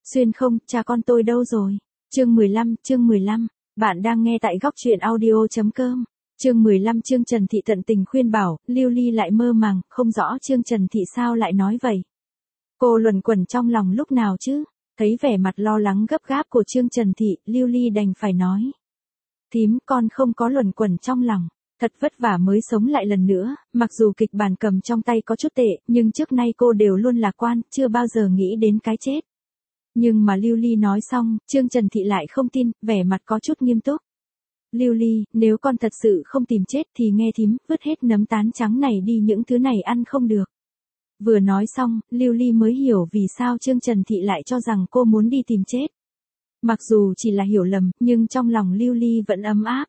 Xuyên không, cha con tôi đâu rồi? Chương 15, bạn đang nghe tại góc truyện audio.com. Chương 15 Trương Trần Thị tận tình khuyên bảo, Lưu Ly lại mơ màng, không rõ Trương Trần Thị sao lại nói vậy. Cô luẩn quẩn trong lòng lúc nào chứ? Thấy vẻ mặt lo lắng gấp gáp của Trương Trần Thị, Lưu Ly đành phải nói. Thím, con không có luẩn quẩn trong lòng. Thật vất vả mới sống lại lần nữa, mặc dù kịch bản cầm trong tay có chút tệ, nhưng trước nay cô đều luôn lạc quan, chưa bao giờ nghĩ đến cái chết. Nhưng mà Lưu Ly nói xong, Trương Trần Thị lại không tin, vẻ mặt có chút nghiêm túc. Lưu Ly, nếu con thật sự không tìm chết thì nghe thím, vứt hết nấm tán trắng này đi, những thứ này ăn không được. Vừa nói xong, Lưu Ly mới hiểu vì sao Trương Trần Thị lại cho rằng cô muốn đi tìm chết. Mặc dù chỉ là hiểu lầm, nhưng trong lòng Lưu Ly vẫn ấm áp.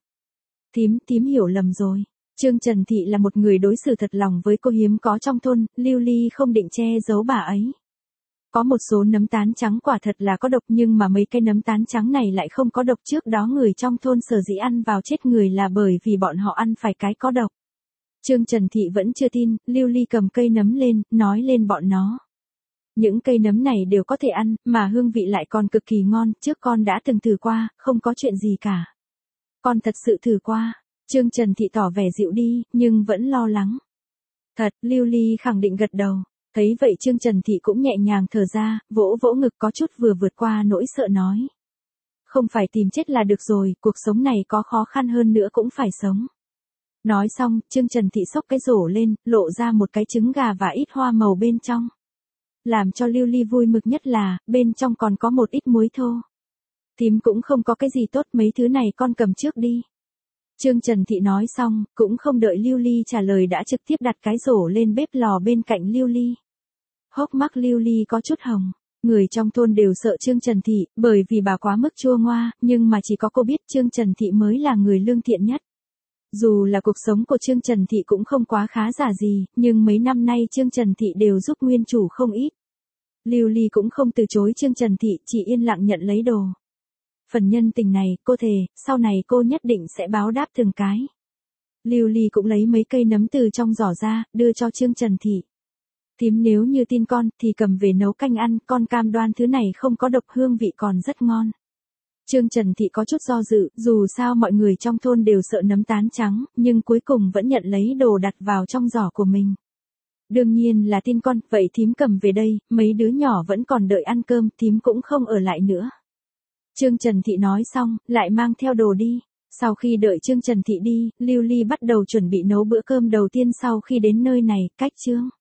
Thím hiểu lầm rồi. Trương Trần Thị là một người đối xử thật lòng với cô hiếm có trong thôn, Lưu Ly không định che giấu bà ấy. Có một số nấm tán trắng quả thật là có độc, nhưng mà mấy cây nấm tán trắng này lại không có độc. Trước đó người trong thôn sở dĩ ăn vào chết người là bởi vì bọn họ ăn phải cái có độc. Trương Trần Thị vẫn chưa tin, Lưu Ly cầm cây nấm lên, nói lên bọn nó. Những cây nấm này đều có thể ăn, mà hương vị lại còn cực kỳ ngon, trước con đã từng thử qua, không có chuyện gì cả. Con thật sự thử qua. Trương Trần Thị tỏ vẻ dịu đi, nhưng vẫn lo lắng. Thật, Lưu Ly khẳng định gật đầu. Thấy vậy Trương Trần Thị cũng nhẹ nhàng thở ra, vỗ vỗ ngực có chút vừa vượt qua nỗi sợ nói. Không phải tìm chết là được rồi, cuộc sống này có khó khăn hơn nữa cũng phải sống. Nói xong, Trương Trần Thị xốc cái rổ lên, lộ ra một cái trứng gà và ít hoa màu bên trong. Làm cho Lưu Ly vui mực nhất là, bên trong còn có một ít muối thô. Thím cũng không có cái gì tốt, mấy thứ này con cầm trước đi. Trương Trần Thị nói xong, cũng không đợi Lưu Ly trả lời đã trực tiếp đặt cái rổ lên bếp lò bên cạnh Lưu Ly. Hốc mắt Lưu Ly có chút hồng. Người trong thôn đều sợ Trương Trần Thị, bởi vì bà quá mức chua ngoa, nhưng mà chỉ có cô biết Trương Trần Thị mới là người lương thiện nhất. Dù là cuộc sống của Trương Trần Thị cũng không quá khá giả gì, nhưng mấy năm nay Trương Trần Thị đều giúp nguyên chủ không ít. Lưu Ly cũng không từ chối Trương Trần Thị, chỉ yên lặng nhận lấy đồ. Phần nhân tình này, cô thề, sau này cô nhất định sẽ báo đáp từng cái. Lưu Ly cũng lấy mấy cây nấm từ trong giỏ ra, đưa cho Trương Trần Thị. Thím nếu như tin con, thì cầm về nấu canh ăn, con cam đoan thứ này không có độc, hương vị còn rất ngon. Trương Trần Thị có chút do dự, dù sao mọi người trong thôn đều sợ nấm tán trắng, nhưng cuối cùng vẫn nhận lấy đồ đặt vào trong giỏ của mình. Đương nhiên là tin con, vậy thím cầm về đây, mấy đứa nhỏ vẫn còn đợi ăn cơm, thím cũng không ở lại nữa. Trương Trần Thị nói xong, lại mang theo đồ đi. Sau khi đợi Trương Trần Thị đi, Lưu Ly bắt đầu chuẩn bị nấu bữa cơm đầu tiên sau khi đến nơi này, cách Trương